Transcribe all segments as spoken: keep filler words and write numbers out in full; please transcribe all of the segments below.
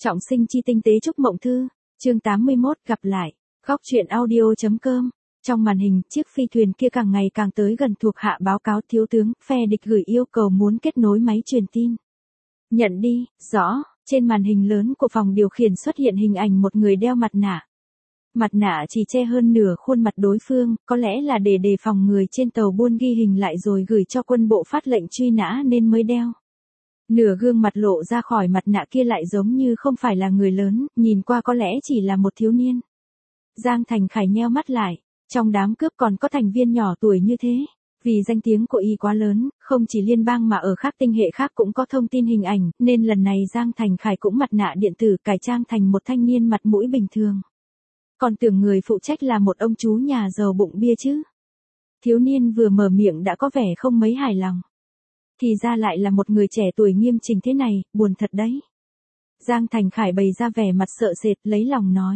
Trọng sinh chi tinh tế chúc mộng thư, chương tám mươi mốt gặp lại, góc truyện audio.com. Trong màn hình, chiếc phi thuyền kia càng ngày càng tới gần, thuộc hạ báo cáo thiếu tướng, phe địch gửi yêu cầu muốn kết nối máy truyền tin. Nhận đi, rõ, trên màn hình lớn của phòng điều khiển xuất hiện hình ảnh một người đeo mặt nạ. Mặt nạ chỉ che hơn nửa khuôn mặt đối phương, có lẽ là để đề phòng người trên tàu buôn ghi hình lại rồi gửi cho quân bộ phát lệnh truy nã nên mới đeo. Nửa gương mặt lộ ra khỏi mặt nạ kia lại giống như không phải là người lớn, nhìn qua có lẽ chỉ là một thiếu niên. Giang Thành Khải nheo mắt lại, trong đám cướp còn có thành viên nhỏ tuổi như thế. Vì danh tiếng của y quá lớn, không chỉ liên bang mà ở các tinh hệ khác cũng có thông tin hình ảnh, nên lần này Giang Thành Khải cũng mặt nạ điện tử cải trang thành một thanh niên mặt mũi bình thường. Còn tưởng người phụ trách là một ông chú nhà giàu bụng bia chứ. Thiếu niên vừa mở miệng đã có vẻ không mấy hài lòng. Thì ra lại là một người trẻ tuổi nghiêm chỉnh thế này, buồn thật đấy. Giang Thành Khải bày ra vẻ mặt sợ sệt, lấy lòng nói.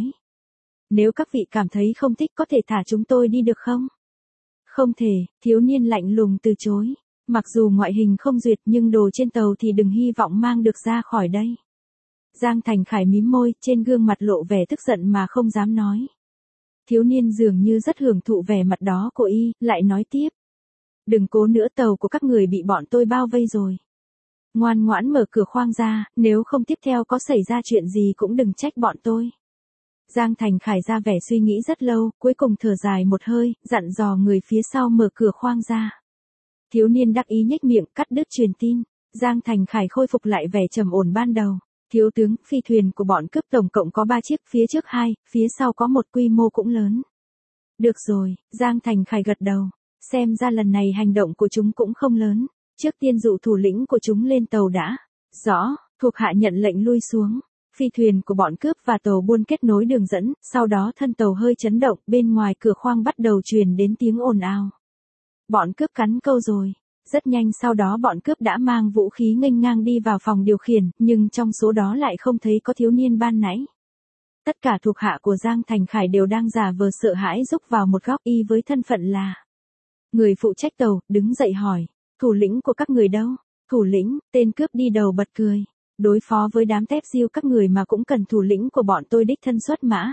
Nếu các vị cảm thấy không thích có thể thả chúng tôi đi được không? Không thể, thiếu niên lạnh lùng từ chối. Mặc dù ngoại hình không duyệt nhưng đồ trên tàu thì đừng hy vọng mang được ra khỏi đây. Giang Thành Khải mím môi, trên gương mặt lộ vẻ tức giận mà không dám nói. Thiếu niên dường như rất hưởng thụ vẻ mặt đó của y, lại nói tiếp. Đừng cố nữa, tàu của các người bị bọn tôi bao vây rồi. Ngoan ngoãn mở cửa khoang ra, nếu không tiếp theo có xảy ra chuyện gì cũng đừng trách bọn tôi. Giang Thành Khải ra vẻ suy nghĩ rất lâu, cuối cùng thở dài một hơi, dặn dò người phía sau mở cửa khoang ra. Thiếu niên đắc ý nhếch miệng, cắt đứt truyền tin. Giang Thành Khải khôi phục lại vẻ trầm ổn ban đầu. Thiếu tướng, phi thuyền của bọn cướp tổng cộng có ba chiếc, phía trước hai, phía sau có một, quy mô cũng lớn. Được rồi, Giang Thành Khải gật đầu. Xem ra lần này hành động của chúng cũng không lớn. Trước tiên dụ thủ lĩnh của chúng lên tàu đã. Rõ, thuộc hạ nhận lệnh lui xuống. Phi thuyền của bọn cướp và tàu buôn kết nối đường dẫn, sau đó thân tàu hơi chấn động, bên ngoài cửa khoang bắt đầu truyền đến tiếng ồn ào. Bọn cướp cắn câu rồi. Rất nhanh sau đó bọn cướp đã mang vũ khí nghênh ngang đi vào phòng điều khiển, nhưng trong số đó lại không thấy có thiếu niên ban nãy. Tất cả thuộc hạ của Giang Thành Khải đều đang giả vờ sợ hãi rúc vào một góc, y với thân phận là người phụ trách tàu, đứng dậy hỏi, thủ lĩnh của các người đâu? Thủ lĩnh, tên cướp đi đầu bật cười. Đối phó với đám tép diêu các người mà cũng cần thủ lĩnh của bọn tôi đích thân xuất mã.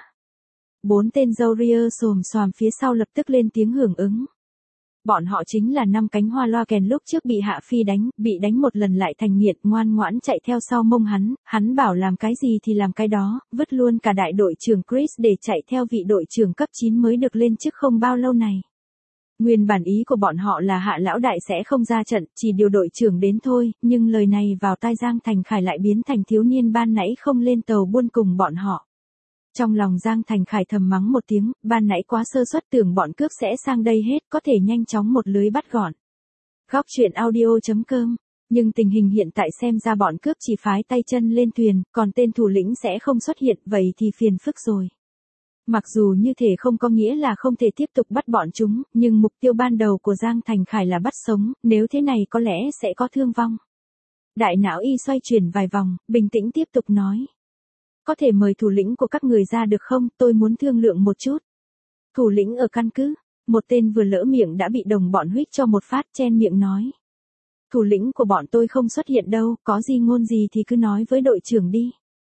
Bốn tên râu ria xồm xoàm phía sau lập tức lên tiếng hưởng ứng. Bọn họ chính là năm cánh hoa loa kèn lúc trước bị Hạ Phi đánh, bị đánh một lần lại thành nghiện, ngoan ngoãn chạy theo sau mông hắn, hắn bảo làm cái gì thì làm cái đó, vứt luôn cả đại đội trưởng Chris để chạy theo vị đội trưởng cấp chín mới được lên chức không bao lâu này. Nguyên bản ý của bọn họ là Hạ lão đại sẽ không ra trận, chỉ điều đội trưởng đến thôi, nhưng lời này vào tai Giang Thành Khải lại biến thành thiếu niên ban nãy không lên tàu buôn cùng bọn họ. Trong lòng Giang Thành Khải thầm mắng một tiếng, ban nãy quá sơ suất, tưởng bọn cướp sẽ sang đây hết, có thể nhanh chóng một lưới bắt gọn. Góc truyện audio.com. Nhưng tình hình hiện tại xem ra bọn cướp chỉ phái tay chân lên thuyền, còn tên thủ lĩnh sẽ không xuất hiện, vậy thì phiền phức rồi. Mặc dù như thể không có nghĩa là không thể tiếp tục bắt bọn chúng, nhưng mục tiêu ban đầu của Giang Thành Khải là bắt sống, nếu thế này có lẽ sẽ có thương vong. Đại não y xoay chuyển vài vòng, bình tĩnh tiếp tục nói. Có thể mời thủ lĩnh của các người ra được không, tôi muốn thương lượng một chút. Thủ lĩnh ở căn cứ, một tên vừa lỡ miệng đã bị đồng bọn huých cho một phát, chen miệng nói. Thủ lĩnh của bọn tôi không xuất hiện đâu, có gì ngôn gì thì cứ nói với đội trưởng đi.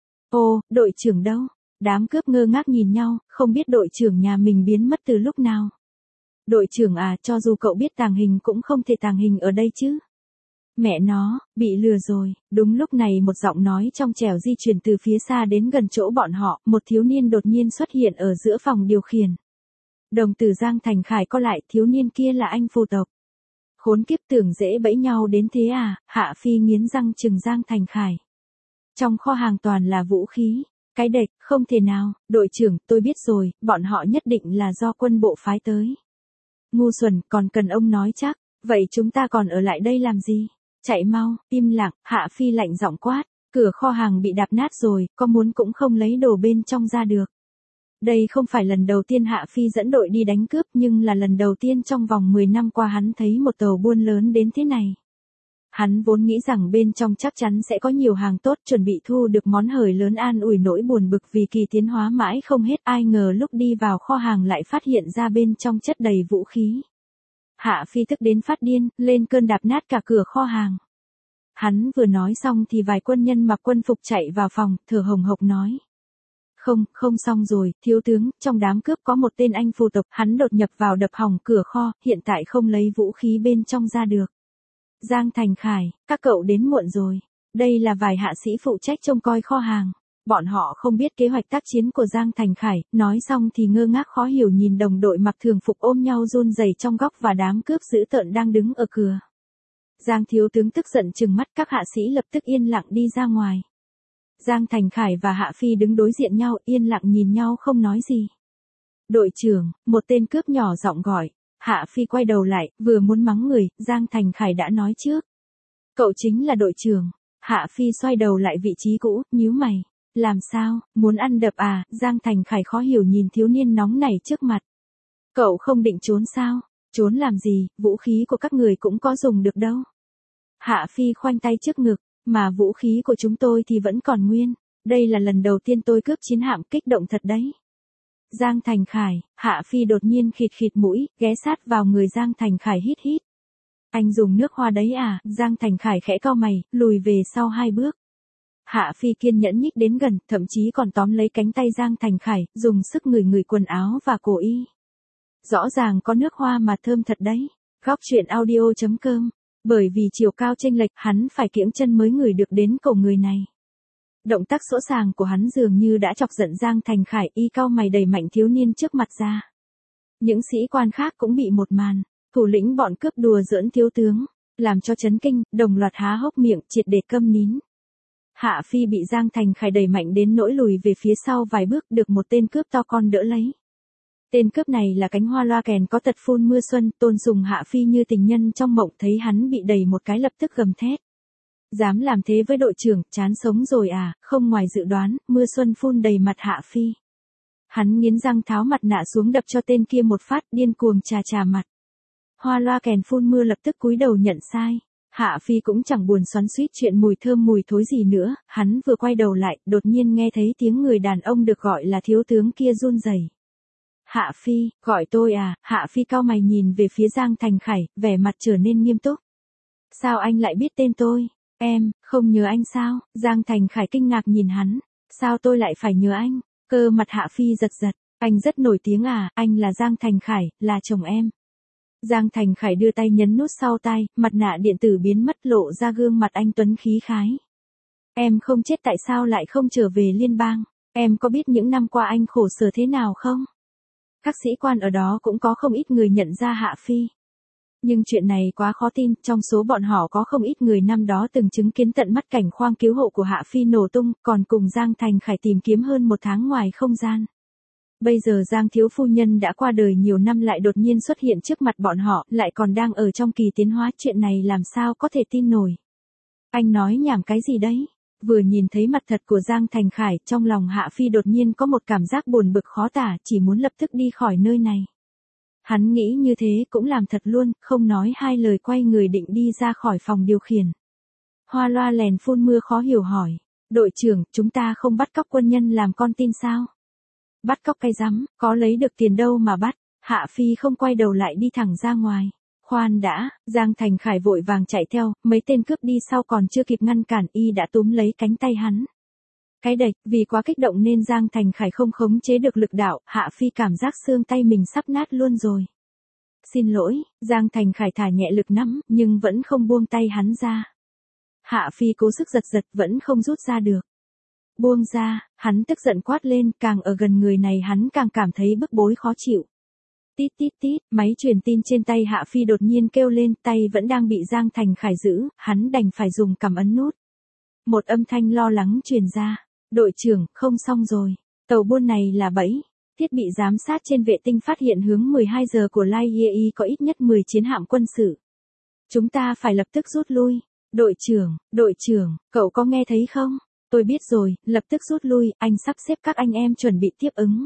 Ồ, đội trưởng đâu? Đám cướp ngơ ngác nhìn nhau, không biết đội trưởng nhà mình biến mất từ lúc nào. Đội trưởng à, cho dù cậu biết tàng hình cũng không thể tàng hình ở đây chứ. Mẹ nó, bị lừa rồi. Đúng lúc này một giọng nói trong trẻo di chuyển từ phía xa đến gần chỗ bọn họ, một thiếu niên đột nhiên xuất hiện ở giữa phòng điều khiển. Đồng tử Giang Thành Khải co lại, thiếu niên kia là anh phù tộc. Khốn kiếp, tưởng dễ bẫy nhau đến thế à? Hạ Phi nghiến răng trừng Giang Thành Khải. Trong kho hàng toàn là vũ khí. Cái đệch, không thể nào, đội trưởng, tôi biết rồi, bọn họ nhất định là do quân bộ phái tới. Ngu xuẩn, còn cần ông nói chắc, vậy chúng ta còn ở lại đây làm gì? Chạy mau, im lặng, Hạ Phi lạnh giọng quát, cửa kho hàng bị đạp nát rồi, có muốn cũng không lấy đồ bên trong ra được. Đây không phải lần đầu tiên Hạ Phi dẫn đội đi đánh cướp, nhưng là lần đầu tiên trong vòng mười năm qua hắn thấy một tàu buôn lớn đến thế này. Hắn vốn nghĩ rằng bên trong chắc chắn sẽ có nhiều hàng tốt, chuẩn bị thu được món hời lớn an ủi nỗi buồn bực vì kỳ tiến hóa mãi không hết, ai ngờ lúc đi vào kho hàng lại phát hiện ra bên trong chất đầy vũ khí. Hạ Phi tức đến phát điên, lên cơn đạp nát cả cửa kho hàng. Hắn vừa nói xong thì vài quân nhân mặc quân phục chạy vào phòng, thở hồng hộc nói. Không, không xong rồi, thiếu tướng, trong đám cướp có một tên anh phù tộc, hắn đột nhập vào đập hỏng cửa kho, hiện tại không lấy vũ khí bên trong ra được. Giang Thành Khải, các cậu đến muộn rồi. Đây là vài hạ sĩ phụ trách trông coi kho hàng. Bọn họ không biết kế hoạch tác chiến của Giang Thành Khải, nói xong thì ngơ ngác khó hiểu nhìn đồng đội mặc thường phục ôm nhau run rẩy trong góc và đám cướp dữ tợn đang đứng ở cửa. Giang thiếu tướng tức giận trừng mắt, các hạ sĩ lập tức yên lặng đi ra ngoài. Giang Thành Khải và Hạ Phi đứng đối diện nhau, yên lặng nhìn nhau không nói gì. Đội trưởng, một tên cướp nhỏ giọng gọi. Hạ Phi quay đầu lại, vừa muốn mắng người, Giang Thành Khải đã nói trước. Cậu chính là đội trưởng. Hạ Phi xoay đầu lại vị trí cũ, nhíu mày. Làm sao, muốn ăn đập à? Giang Thành Khải khó hiểu nhìn thiếu niên nóng nảy trước mặt. Cậu không định trốn sao? Trốn làm gì, vũ khí của các người cũng có dùng được đâu. Hạ Phi khoanh tay trước ngực, mà vũ khí của chúng tôi thì vẫn còn nguyên. Đây là lần đầu tiên tôi cướp chiến hạm, kích động thật đấy. Giang Thành Khải, Hạ Phi đột nhiên khịt khịt mũi, ghé sát vào người Giang Thành Khải hít hít. Anh dùng nước hoa đấy à? Giang Thành Khải khẽ cau mày, lùi về sau hai bước. Hạ Phi kiên nhẫn nhích đến gần, thậm chí còn tóm lấy cánh tay Giang Thành Khải, dùng sức ngửi ngửi quần áo và cổ y. Rõ ràng có nước hoa mà thơm thật đấy. Góc truyện audio chấm com. Bởi vì chiều cao chênh lệch, hắn phải kiễng chân mới ngửi được đến cổ người này. Động tác sỗ sàng của hắn dường như đã chọc giận Giang Thành Khải, y cau mày đẩy mạnh thiếu niên trước mặt ra. Những sĩ quan khác cũng bị một màn, thủ lĩnh bọn cướp đùa giỡn thiếu tướng, làm cho chấn kinh, đồng loạt há hốc miệng, triệt để câm nín. Hạ Phi bị Giang Thành Khải đẩy mạnh đến nỗi lùi về phía sau vài bước, được một tên cướp to con đỡ lấy. Tên cướp này là cánh hoa loa kèn có tật phun mưa xuân, tôn sùng Hạ Phi như tình nhân trong mộng, thấy hắn bị đẩy một cái lập tức gầm thét. Dám làm thế với đội trưởng, chán sống rồi à? Không ngoài dự đoán, mưa xuân phun đầy mặt Hạ Phi. Hắn nghiến răng tháo mặt nạ xuống đập cho tên kia một phát, điên cuồng chà chà mặt. Hoa loa kèn phun mưa lập tức cúi đầu nhận sai. Hạ Phi cũng chẳng buồn xoắn xuýt chuyện mùi thơm mùi thối gì nữa, hắn vừa quay đầu lại, đột nhiên nghe thấy tiếng người đàn ông được gọi là thiếu tướng kia run rẩy. Hạ Phi, gọi tôi à? Hạ Phi cau mày nhìn về phía Giang Thành Khải, vẻ mặt trở nên nghiêm túc. Sao anh lại biết tên tôi? Em, không nhớ anh sao? Giang Thành Khải kinh ngạc nhìn hắn. Sao tôi lại phải nhớ anh? Cơ mặt Hạ Phi giật giật. Anh rất nổi tiếng à? Anh là Giang Thành Khải, là chồng em. Giang Thành Khải đưa tay nhấn nút sau tai, mặt nạ điện tử biến mất, lộ ra gương mặt anh tuấn khí khái. Em không chết tại sao lại không trở về liên bang? Em có biết những năm qua anh khổ sở thế nào không? Các sĩ quan ở đó cũng có không ít người nhận ra Hạ Phi. Nhưng chuyện này quá khó tin, trong số bọn họ có không ít người năm đó từng chứng kiến tận mắt cảnh khoang cứu hộ của Hạ Phi nổ tung, còn cùng Giang Thành Khải tìm kiếm hơn một tháng ngoài không gian. Bây giờ Giang thiếu phu nhân đã qua đời nhiều năm lại đột nhiên xuất hiện trước mặt bọn họ, lại còn đang ở trong kỳ tiến hóa, chuyện này làm sao có thể tin nổi. Anh nói nhảm cái gì đấy? Vừa nhìn thấy mặt thật của Giang Thành Khải, trong lòng Hạ Phi đột nhiên có một cảm giác buồn bực khó tả, chỉ muốn lập tức đi khỏi nơi này. Hắn nghĩ như thế cũng làm thật luôn, không nói hai lời quay người định đi ra khỏi phòng điều khiển. Hoa loa lèn phun mưa khó hiểu hỏi. Đội trưởng, chúng ta không bắt cóc quân nhân làm con tin sao? Bắt cóc cái rắm, có lấy được tiền đâu mà bắt. Hạ Phi không quay đầu lại đi thẳng ra ngoài. Khoan đã, Giang Thành Khải vội vàng chạy theo, mấy tên cướp đi sau còn chưa kịp ngăn cản, y đã túm lấy cánh tay hắn. Cái đệch, vì quá kích động nên Giang Thành Khải không khống chế được lực đạo, Hạ Phi cảm giác xương tay mình sắp nát luôn rồi. Xin lỗi, Giang Thành Khải thả nhẹ lực nắm, nhưng vẫn không buông tay hắn ra. Hạ Phi cố sức giật giật vẫn không rút ra được. Buông ra, hắn tức giận quát lên, càng ở gần người này hắn càng cảm thấy bức bối khó chịu. Tít tít tít, máy truyền tin trên tay Hạ Phi đột nhiên kêu lên, tay vẫn đang bị Giang Thành Khải giữ, hắn đành phải dùng cầm ấn nút. Một âm thanh lo lắng truyền ra. Đội trưởng, không xong rồi. Tàu buôn này là bẫy. Thiết bị giám sát trên vệ tinh phát hiện hướng mười hai giờ của Lai Ye có ít nhất mười chiến hạm quân sự. Chúng ta phải lập tức rút lui. Đội trưởng, đội trưởng, cậu có nghe thấy không? Tôi biết rồi, lập tức rút lui, anh sắp xếp các anh em chuẩn bị tiếp ứng.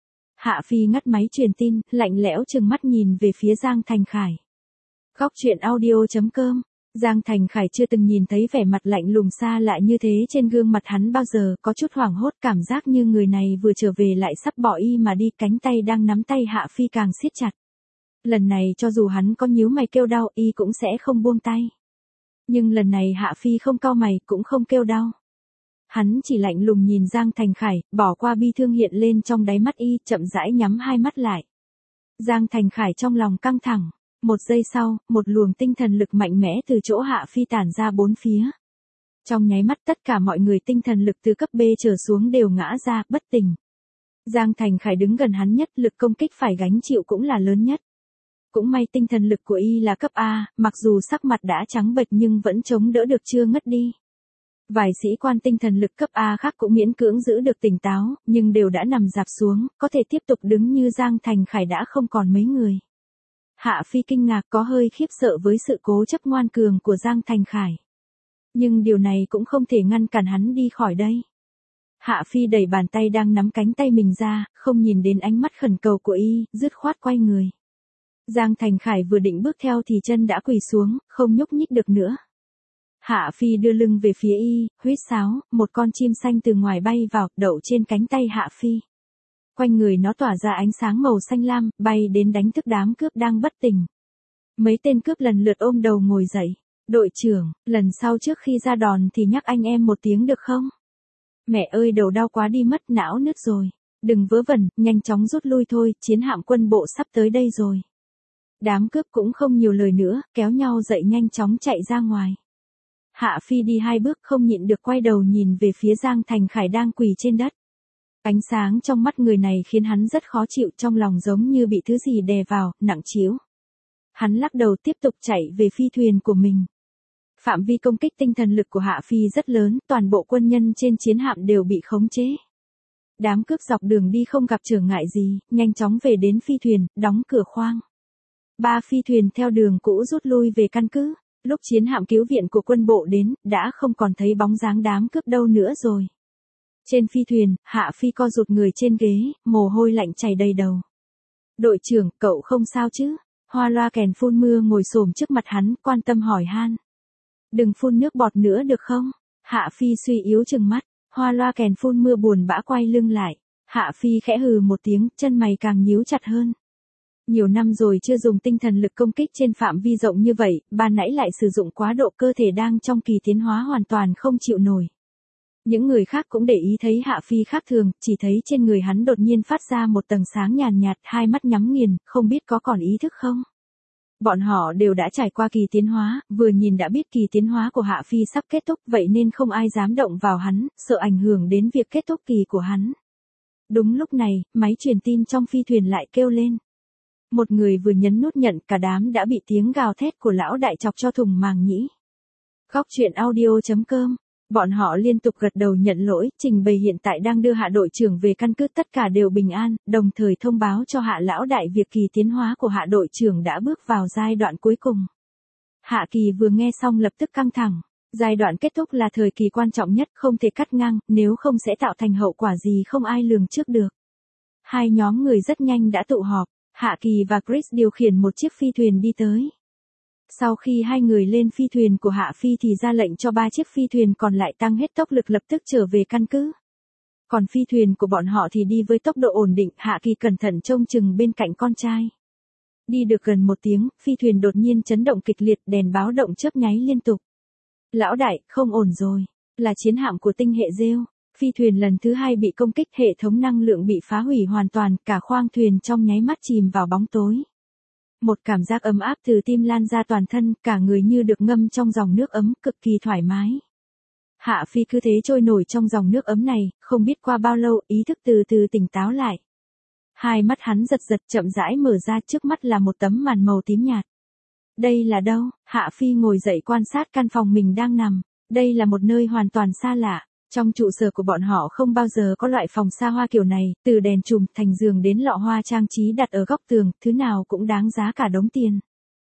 Hạ Phi ngắt máy truyền tin, lạnh lẽo trừng mắt nhìn về phía Giang Thành Khải. Góc truyện audio chấm com. Giang Thành Khải chưa từng nhìn thấy vẻ mặt lạnh lùng xa lạ như thế trên gương mặt hắn bao giờ, có chút hoảng hốt, cảm giác như người này vừa trở về lại sắp bỏ y mà đi, cánh tay đang nắm tay Hạ Phi càng siết chặt. Lần này cho dù hắn có nhíu mày kêu đau, y cũng sẽ không buông tay. Nhưng lần này Hạ Phi không cau mày cũng không kêu đau. Hắn chỉ lạnh lùng nhìn Giang Thành Khải, bỏ qua bi thương hiện lên trong đáy mắt y, chậm rãi nhắm hai mắt lại. Giang Thành Khải trong lòng căng thẳng. Một giây sau, một luồng tinh thần lực mạnh mẽ từ chỗ Hạ Phi tản ra bốn phía. Trong nháy mắt tất cả mọi người tinh thần lực từ cấp B trở xuống đều ngã ra, bất tỉnh. Giang Thành Khải đứng gần hắn nhất, lực công kích phải gánh chịu cũng là lớn nhất. Cũng may tinh thần lực của y là cấp A, mặc dù sắc mặt đã trắng bệch nhưng vẫn chống đỡ được chưa ngất đi. Vài sĩ quan tinh thần lực cấp A khác cũng miễn cưỡng giữ được tỉnh táo, nhưng đều đã nằm rạp xuống, có thể tiếp tục đứng như Giang Thành Khải đã không còn mấy người. Hạ Phi kinh ngạc có hơi khiếp sợ với sự cố chấp ngoan cường của Giang Thành Khải. Nhưng điều này cũng không thể ngăn cản hắn đi khỏi đây. Hạ Phi đẩy bàn tay đang nắm cánh tay mình ra, không nhìn đến ánh mắt khẩn cầu của y, dứt khoát quay người. Giang Thành Khải vừa định bước theo thì chân đã quỳ xuống, không nhúc nhích được nữa. Hạ Phi đưa lưng về phía y, huýt sáo, một con chim xanh từ ngoài bay vào, đậu trên cánh tay Hạ Phi. Quanh người nó tỏa ra ánh sáng màu xanh lam, bay đến đánh thức đám cướp đang bất tỉnh. Mấy tên cướp lần lượt ôm đầu ngồi dậy. Đội trưởng, lần sau trước khi ra đòn thì nhắc anh em một tiếng được không? Mẹ ơi đầu đau quá đi mất, não nứt rồi. Đừng vớ vẩn, nhanh chóng rút lui thôi, chiến hạm quân bộ sắp tới đây rồi. Đám cướp cũng không nhiều lời nữa, kéo nhau dậy nhanh chóng chạy ra ngoài. Hạ Phi đi hai bước không nhịn được quay đầu nhìn về phía Giang Thành Khải đang quỳ trên đất. Ánh sáng trong mắt người này khiến hắn rất khó chịu, trong lòng giống như bị thứ gì đè vào, nặng trĩu. Hắn lắc đầu tiếp tục chạy về phi thuyền của mình. Phạm vi công kích tinh thần lực của Hạ Phi rất lớn, toàn bộ quân nhân trên chiến hạm đều bị khống chế. Đám cướp dọc đường đi không gặp trở ngại gì, nhanh chóng về đến phi thuyền, đóng cửa khoang. Ba phi thuyền theo đường cũ rút lui về căn cứ. Lúc chiến hạm cứu viện của quân bộ đến, đã không còn thấy bóng dáng đám cướp đâu nữa rồi. Trên phi thuyền, Hạ Phi co rụt người trên ghế, mồ hôi lạnh chảy đầy đầu. Đội trưởng, cậu không sao chứ? Hoa loa kèn phun mưa ngồi xổm trước mặt hắn, quan tâm hỏi han. Đừng phun nước bọt nữa được không? Hạ Phi suy yếu trừng mắt, hoa loa kèn phun mưa buồn bã quay lưng lại. Hạ Phi khẽ hừ một tiếng, chân mày càng nhíu chặt hơn. Nhiều năm rồi chưa dùng tinh thần lực công kích trên phạm vi rộng như vậy, ban nãy lại sử dụng quá độ, cơ thể đang trong kỳ tiến hóa hoàn toàn không chịu nổi. Những người khác cũng để ý thấy Hạ Phi khác thường, chỉ thấy trên người hắn đột nhiên phát ra một tầng sáng nhàn nhạt, hai mắt nhắm nghiền, không biết có còn ý thức không. Bọn họ đều đã trải qua kỳ tiến hóa, vừa nhìn đã biết kỳ tiến hóa của Hạ Phi sắp kết thúc, vậy nên không ai dám động vào hắn, sợ ảnh hưởng đến việc kết thúc kỳ của hắn. Đúng lúc này, máy truyền tin trong phi thuyền lại kêu lên. Một người vừa nhấn nút nhận, cả đám đã bị tiếng gào thét của lão đại chọc cho thùng màng nhĩ. Góc truyện audio chấm com. Bọn họ liên tục gật đầu nhận lỗi, trình bày hiện tại đang đưa Hạ đội trưởng về căn cứ, tất cả đều bình an, đồng thời thông báo cho Hạ lão đại việc kỳ tiến hóa của Hạ đội trưởng đã bước vào giai đoạn cuối cùng. Hạ Kỳ vừa nghe xong lập tức căng thẳng. Giai đoạn kết thúc là thời kỳ quan trọng nhất, không thể cắt ngang, nếu không sẽ tạo thành hậu quả gì không ai lường trước được. Hai nhóm người rất nhanh đã tụ họp. Hạ Kỳ và Chris điều khiển một chiếc phi thuyền đi tới. Sau khi hai người lên phi thuyền của Hạ Phi thì ra lệnh cho ba chiếc phi thuyền còn lại tăng hết tốc lực lập tức trở về căn cứ. Còn phi thuyền của bọn họ thì đi với tốc độ ổn định, Hạ Kỳ cẩn thận trông chừng bên cạnh con trai. Đi được gần một tiếng, phi thuyền đột nhiên chấn động kịch liệt, đèn báo động chớp nháy liên tục. Lão đại, không ổn rồi, là chiến hạm của tinh hệ Rêu. Phi thuyền lần thứ hai bị công kích, hệ thống năng lượng bị phá hủy hoàn toàn, cả khoang thuyền trong nháy mắt chìm vào bóng tối. Một cảm giác ấm áp từ tim lan ra toàn thân, cả người như được ngâm trong dòng nước ấm, cực kỳ thoải mái. Hạ Phi cứ thế trôi nổi trong dòng nước ấm này, không biết qua bao lâu, ý thức từ từ tỉnh táo lại. Hai mắt hắn giật giật chậm rãi mở ra, trước mắt là một tấm màn màu tím nhạt. Đây là đâu? Hạ Phi ngồi dậy quan sát căn phòng mình đang nằm. Đây là một nơi hoàn toàn xa lạ. Trong trụ sở của bọn họ không bao giờ có loại phòng xa hoa kiểu này, từ đèn chùm, thành giường đến lọ hoa trang trí đặt ở góc tường, thứ nào cũng đáng giá cả đống tiền.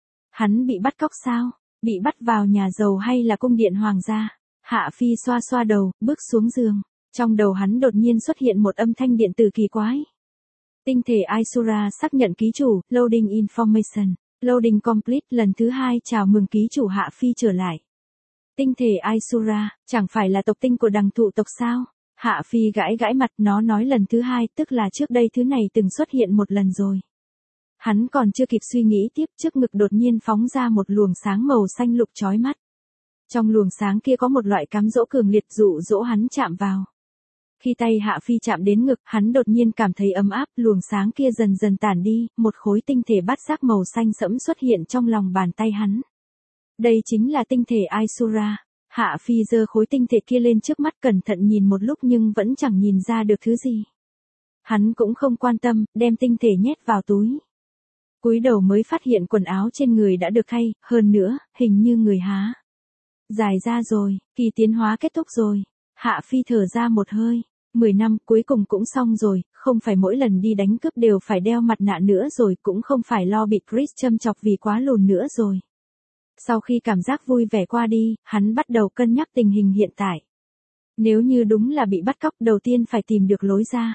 Hắn bị bắt cóc sao? Bị bắt vào nhà giàu hay là cung điện hoàng gia? Hạ Phi xoa xoa đầu, bước xuống giường. Trong đầu hắn đột nhiên xuất hiện một âm thanh điện tử kỳ quái. Tinh thể Isura xác nhận ký chủ, loading information, loading complete, lần thứ hai chào mừng ký chủ Hạ Phi trở lại. Tinh thể Isura, chẳng phải là tộc tinh của đằng thụ tộc sao? Hạ Phi gãi gãi mặt, nó nói lần thứ hai, tức là trước đây thứ này từng xuất hiện một lần rồi. Hắn còn chưa kịp suy nghĩ tiếp, trước ngực đột nhiên phóng ra một luồng sáng màu xanh lục chói mắt. Trong luồng sáng kia có một loại cám dỗ cường liệt dụ dỗ hắn chạm vào. Khi tay Hạ Phi chạm đến ngực, hắn đột nhiên cảm thấy ấm áp, luồng sáng kia dần dần tản đi, một khối tinh thể bát giác màu xanh sẫm xuất hiện trong lòng bàn tay hắn. Đây chính là tinh thể Aisura. Hạ Phi giơ khối tinh thể kia lên trước mắt cẩn thận nhìn một lúc nhưng vẫn chẳng nhìn ra được thứ gì. Hắn cũng không quan tâm, đem tinh thể nhét vào túi. Cúi đầu mới phát hiện quần áo trên người đã được thay, hơn nữa, hình như người há dài ra rồi, kỳ tiến hóa kết thúc rồi. Hạ Phi thở ra một hơi. Mười năm cuối cùng cũng xong rồi, không phải mỗi lần đi đánh cướp đều phải đeo mặt nạ nữa rồi, cũng không phải lo bị Chris châm chọc vì quá lùn nữa rồi. Sau khi cảm giác vui vẻ qua đi, hắn bắt đầu cân nhắc tình hình hiện tại. Nếu như đúng là bị bắt cóc, đầu tiên phải tìm được lối ra.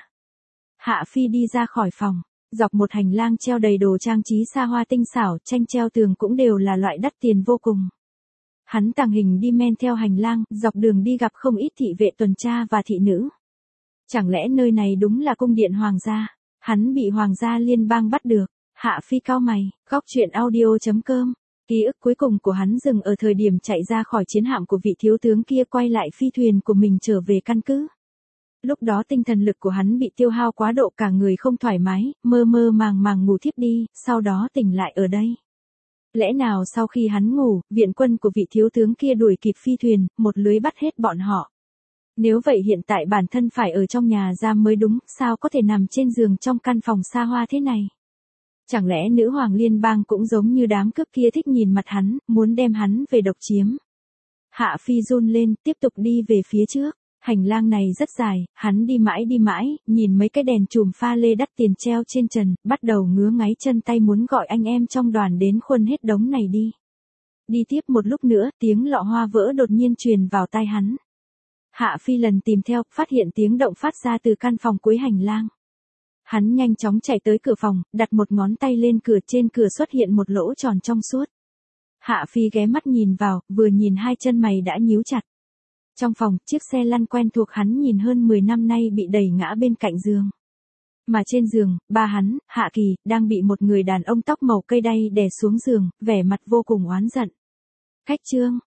Hạ Phi đi ra khỏi phòng, dọc một hành lang treo đầy đồ trang trí xa hoa tinh xảo, tranh treo tường cũng đều là loại đắt tiền vô cùng. Hắn tàng hình đi men theo hành lang, dọc đường đi gặp không ít thị vệ tuần tra và thị nữ. Chẳng lẽ nơi này đúng là cung điện hoàng gia? Hắn bị hoàng gia liên bang bắt được. Hạ Phi cau mày, góc truyện audio chấm com. Ký ức cuối cùng của hắn dừng ở thời điểm chạy ra khỏi chiến hạm của vị thiếu tướng kia, quay lại phi thuyền của mình trở về căn cứ. Lúc đó tinh thần lực của hắn bị tiêu hao quá độ, cả người không thoải mái, mơ mơ màng màng ngủ thiếp đi, sau đó tỉnh lại ở đây. Lẽ nào sau khi hắn ngủ, viện quân của vị thiếu tướng kia đuổi kịp phi thuyền, một lưới bắt hết bọn họ? Nếu vậy hiện tại bản thân phải ở trong nhà giam mới đúng, sao có thể nằm trên giường trong căn phòng xa hoa thế này? Chẳng lẽ nữ hoàng liên bang cũng giống như đám cướp kia thích nhìn mặt hắn, muốn đem hắn về độc chiếm? Hạ Phi run lên, tiếp tục đi về phía trước. Hành lang này rất dài, hắn đi mãi đi mãi, nhìn mấy cái đèn chùm pha lê đắt tiền treo trên trần, bắt đầu ngứa ngáy chân tay muốn gọi anh em trong đoàn đến khuân hết đống này đi. Đi tiếp một lúc nữa, tiếng lọ hoa vỡ đột nhiên truyền vào tai hắn. Hạ Phi lần tìm theo, phát hiện tiếng động phát ra từ căn phòng cuối hành lang. Hắn nhanh chóng chạy tới cửa phòng, đặt một ngón tay lên cửa, trên cửa xuất hiện một lỗ tròn trong suốt. Hạ Phi ghé mắt nhìn vào, vừa nhìn hai chân mày đã nhíu chặt. Trong phòng, chiếc xe lăn quen thuộc hắn nhìn hơn mười năm nay bị đẩy ngã bên cạnh giường. Mà trên giường, ba hắn, Hạ Kỳ, đang bị một người đàn ông tóc màu cây đay đè xuống giường, vẻ mặt vô cùng oán giận. Khách trương,